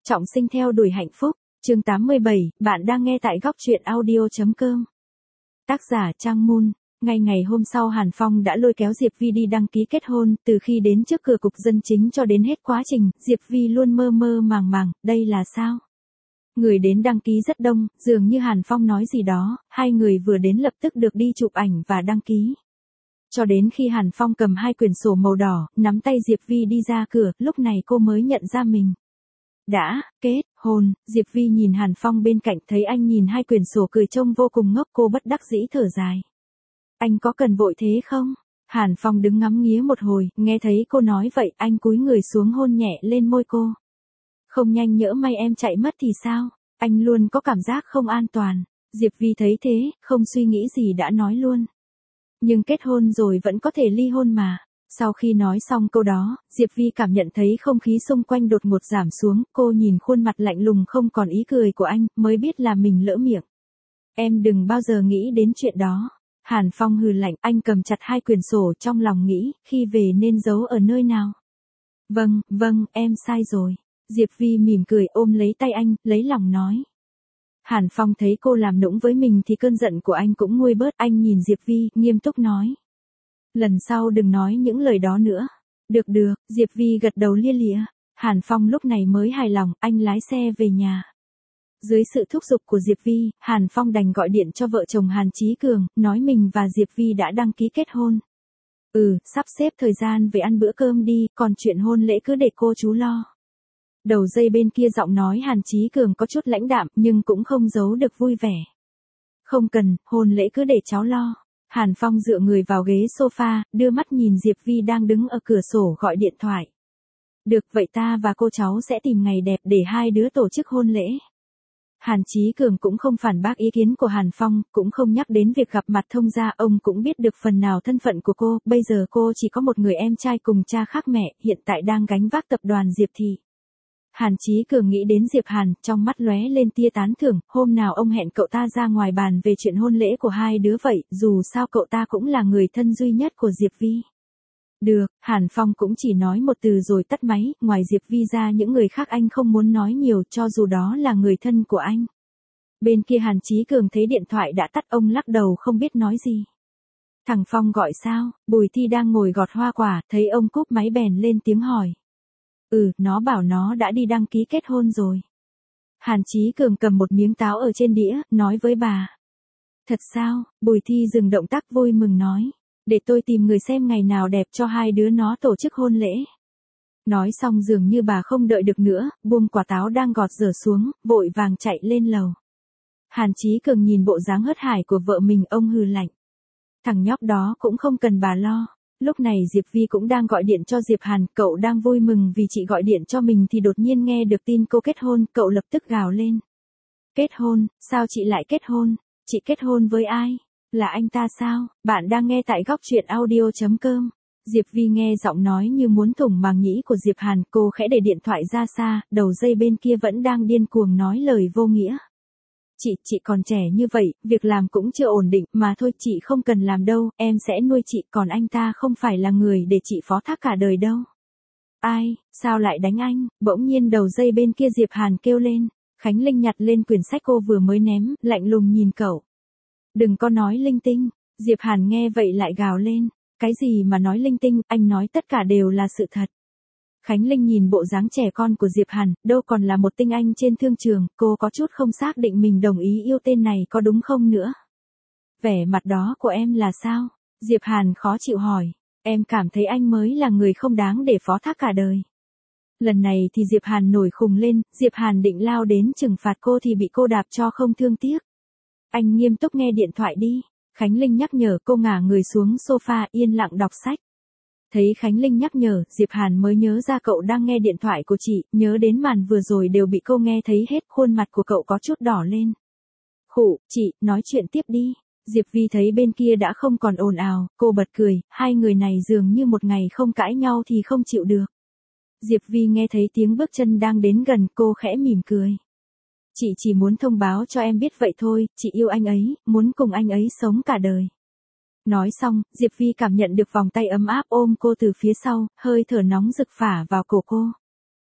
Trọng sinh theo đuổi hạnh phúc, chương 87, bạn đang nghe tại góc truyện audio.com. Tác giả Trang Moon. Ngay ngày hôm sau Hàn Phong đã lôi kéo Diệp Vi đi đăng ký kết hôn, từ khi đến trước cửa cục dân chính cho đến hết quá trình, Diệp Vi luôn mơ mơ màng màng, đây là sao? Người đến đăng ký rất đông, dường như Hàn Phong nói gì đó, hai người vừa đến lập tức được đi chụp ảnh và đăng ký. Cho đến khi Hàn Phong cầm hai quyển sổ màu đỏ, nắm tay Diệp Vi đi ra cửa, lúc này cô mới nhận ra mình đã kết hôn. Diệp Vi nhìn Hàn Phong bên cạnh, thấy anh nhìn hai quyển sổ cười trông vô cùng ngốc, cô bất đắc dĩ thở dài. Anh có cần vội thế không? Hàn Phong đứng ngắm nghía một hồi, nghe thấy cô nói vậy, anh cúi người xuống hôn nhẹ lên môi cô. Không nhanh nhỡ may em chạy mất thì sao? Anh luôn có cảm giác không an toàn. Diệp Vi thấy thế, không suy nghĩ gì đã nói luôn. Nhưng kết hôn rồi vẫn có thể ly hôn mà. Sau khi nói xong câu đó, Diệp Vi cảm nhận thấy không khí xung quanh đột ngột giảm xuống, cô nhìn khuôn mặt lạnh lùng không còn ý cười của anh, mới biết là mình lỡ miệng. Em đừng bao giờ nghĩ đến chuyện đó. Hàn Phong hừ lạnh, anh cầm chặt hai quyển sổ trong lòng nghĩ, khi về nên giấu ở nơi nào? Vâng, em sai rồi. Diệp Vi mỉm cười ôm lấy tay anh, lấy lòng nói. Hàn Phong thấy cô làm nũng với mình thì cơn giận của anh cũng nguôi bớt, anh nhìn Diệp Vi, nghiêm túc nói. Lần sau đừng nói những lời đó nữa. Được, Diệp Vi gật đầu lia lịa. Hàn Phong lúc này mới hài lòng, anh lái xe về nhà. Dưới sự thúc giục của Diệp Vi, Hàn Phong đành gọi điện cho vợ chồng Hàn Chí Cường, nói mình và Diệp Vi đã đăng ký kết hôn. Sắp xếp thời gian về ăn bữa cơm đi, còn chuyện hôn lễ cứ để cô chú lo. Đầu dây bên kia giọng nói Hàn Chí Cường có chút lãnh đạm nhưng cũng không giấu được vui vẻ. Không cần, hôn lễ cứ để cháu lo. Hàn Phong dựa người vào ghế sofa, đưa mắt nhìn Diệp Vi đang đứng ở cửa sổ gọi điện thoại. Được, vậy ta và cô cháu sẽ tìm ngày đẹp để hai đứa tổ chức hôn lễ. Hàn Chí Cường cũng không phản bác ý kiến của Hàn Phong, cũng không nhắc đến việc gặp mặt thông gia, ông cũng biết được phần nào thân phận của cô, bây giờ cô chỉ có một người em trai cùng cha khác mẹ, hiện tại đang gánh vác tập đoàn Diệp Thị. Hàn Chí Cường nghĩ đến Diệp Hàn, trong mắt lóe lên tia tán thưởng, hôm nào ông hẹn cậu ta ra ngoài bàn về chuyện hôn lễ của hai đứa vậy, dù sao cậu ta cũng là người thân duy nhất của Diệp Vi. Được, Hàn Phong cũng chỉ nói một từ rồi tắt máy, ngoài Diệp Vi ra những người khác anh không muốn nói nhiều cho dù đó là người thân của anh. Bên kia Hàn Chí Cường thấy điện thoại đã tắt, ông lắc đầu không biết nói gì. Thằng Phong gọi sao? Bùi Thi đang ngồi gọt hoa quả, thấy ông cúp máy bèn lên tiếng hỏi. Nó bảo nó đã đi đăng ký kết hôn rồi. Hàn Chí Cường cầm một miếng táo ở trên đĩa, nói với bà. Thật sao? Bùi Thi dừng động tác vui mừng nói. Để tôi tìm người xem ngày nào đẹp cho hai đứa nó tổ chức hôn lễ. Nói xong dường như bà không đợi được nữa, buông quả táo đang gọt dở xuống, vội vàng chạy lên lầu. Hàn Chí Cường nhìn bộ dáng hớt hải của vợ mình, ông hừ lạnh. Thằng nhóc đó cũng không cần bà lo. Lúc này Diệp Vi cũng đang gọi điện cho Diệp Hàn, cậu đang vui mừng vì chị gọi điện cho mình thì đột nhiên nghe được tin cô kết hôn, cậu lập tức gào lên. Kết hôn, sao chị lại kết hôn? Chị kết hôn với ai? Là anh ta sao? Bạn đang nghe tại góc truyện audio.com. Diệp Vi nghe giọng nói như muốn thủng màng nhĩ của Diệp Hàn, cô khẽ để điện thoại ra xa, đầu dây bên kia vẫn đang điên cuồng nói lời vô nghĩa. Chị còn trẻ như vậy, việc làm cũng chưa ổn định, mà thôi chị không cần làm đâu, em sẽ nuôi chị, còn anh ta không phải là người để chị phó thác cả đời đâu. Ai, sao lại đánh anh? Bỗng nhiên đầu dây bên kia Diệp Hàn kêu lên. Khánh Linh nhặt lên quyển sách cô vừa mới ném, lạnh lùng nhìn cậu. Đừng có nói linh tinh. Diệp Hàn nghe vậy lại gào lên. Cái gì mà nói linh tinh, anh nói tất cả đều là sự thật. Khánh Linh nhìn bộ dáng trẻ con của Diệp Hàn, đâu còn là một tinh anh trên thương trường, cô có chút không xác định mình đồng ý yêu tên này có đúng không nữa. Vẻ mặt đó của em là sao? Diệp Hàn khó chịu hỏi. Em cảm thấy anh mới là người không đáng để phó thác cả đời. Lần này thì Diệp Hàn nổi khùng lên, Diệp Hàn định lao đến trừng phạt cô thì bị cô đạp cho không thương tiếc. Anh nghiêm túc nghe điện thoại đi. Khánh Linh nhắc nhở, cô ngả người xuống sofa yên lặng đọc sách. Thấy Khánh Linh nhắc nhở, Diệp Hàn mới nhớ ra cậu đang nghe điện thoại của chị, nhớ đến màn vừa rồi đều bị cô nghe thấy hết, khuôn mặt của cậu có chút đỏ lên. Khụ, chị, nói chuyện tiếp đi. Diệp Vi thấy bên kia đã không còn ồn ào, cô bật cười, hai người này dường như một ngày không cãi nhau thì không chịu được. Diệp Vi nghe thấy tiếng bước chân đang đến gần, cô khẽ mỉm cười. Chị chỉ muốn thông báo cho em biết vậy thôi, chị yêu anh ấy, muốn cùng anh ấy sống cả đời. Nói xong, Diệp Vi cảm nhận được vòng tay ấm áp ôm cô từ phía sau, hơi thở nóng rực phả vào cổ cô.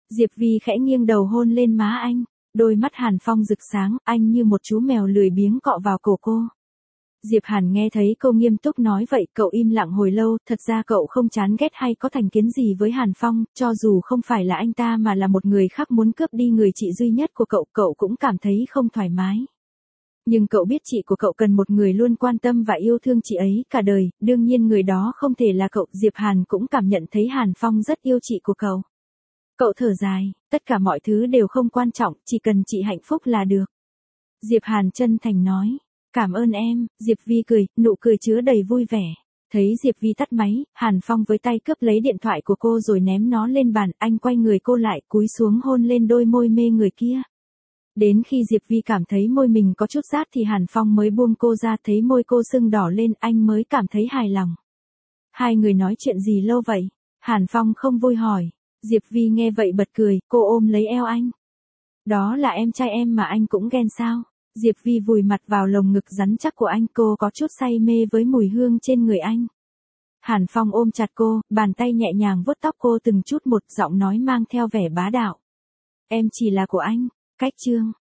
Diệp Vi khẽ nghiêng đầu hôn lên má anh, đôi mắt Hàn Phong rực sáng, anh như một chú mèo lười biếng cọ vào cổ cô. Diệp Hàn nghe thấy cô nghiêm túc nói vậy, cậu im lặng hồi lâu, thật ra cậu không chán ghét hay có thành kiến gì với Hàn Phong, cho dù không phải là anh ta mà là một người khác muốn cướp đi người chị duy nhất của cậu, cậu cũng cảm thấy không thoải mái. Nhưng cậu biết chị của cậu cần một người luôn quan tâm và yêu thương chị ấy cả đời, đương nhiên người đó không thể là cậu. Diệp Hàn cũng cảm nhận thấy Hàn Phong rất yêu chị của cậu. Cậu thở dài, tất cả mọi thứ đều không quan trọng, chỉ cần chị hạnh phúc là được. Diệp Hàn chân thành nói, cảm ơn em. Diệp Vi cười, nụ cười chứa đầy vui vẻ. Thấy Diệp Vi tắt máy, Hàn Phong với tay cướp lấy điện thoại của cô rồi ném nó lên bàn, anh quay người cô lại, cúi xuống hôn lên đôi môi mê người kia. Đến khi Diệp Vi cảm thấy môi mình có chút rát thì Hàn Phong mới buông cô ra, thấy môi cô sưng đỏ lên, anh mới cảm thấy hài lòng. Hai người nói chuyện gì lâu vậy? Hàn Phong không vui hỏi. Diệp Vi nghe vậy bật cười, cô ôm lấy eo anh. Đó là em trai em mà anh cũng ghen sao? Diệp Vi vùi mặt vào lồng ngực rắn chắc của anh, cô có chút say mê với mùi hương trên người anh. Hàn Phong ôm chặt cô, bàn tay nhẹ nhàng vuốt tóc cô từng chút một, giọng nói mang theo vẻ bá đạo. Em chỉ là của anh. Cách chương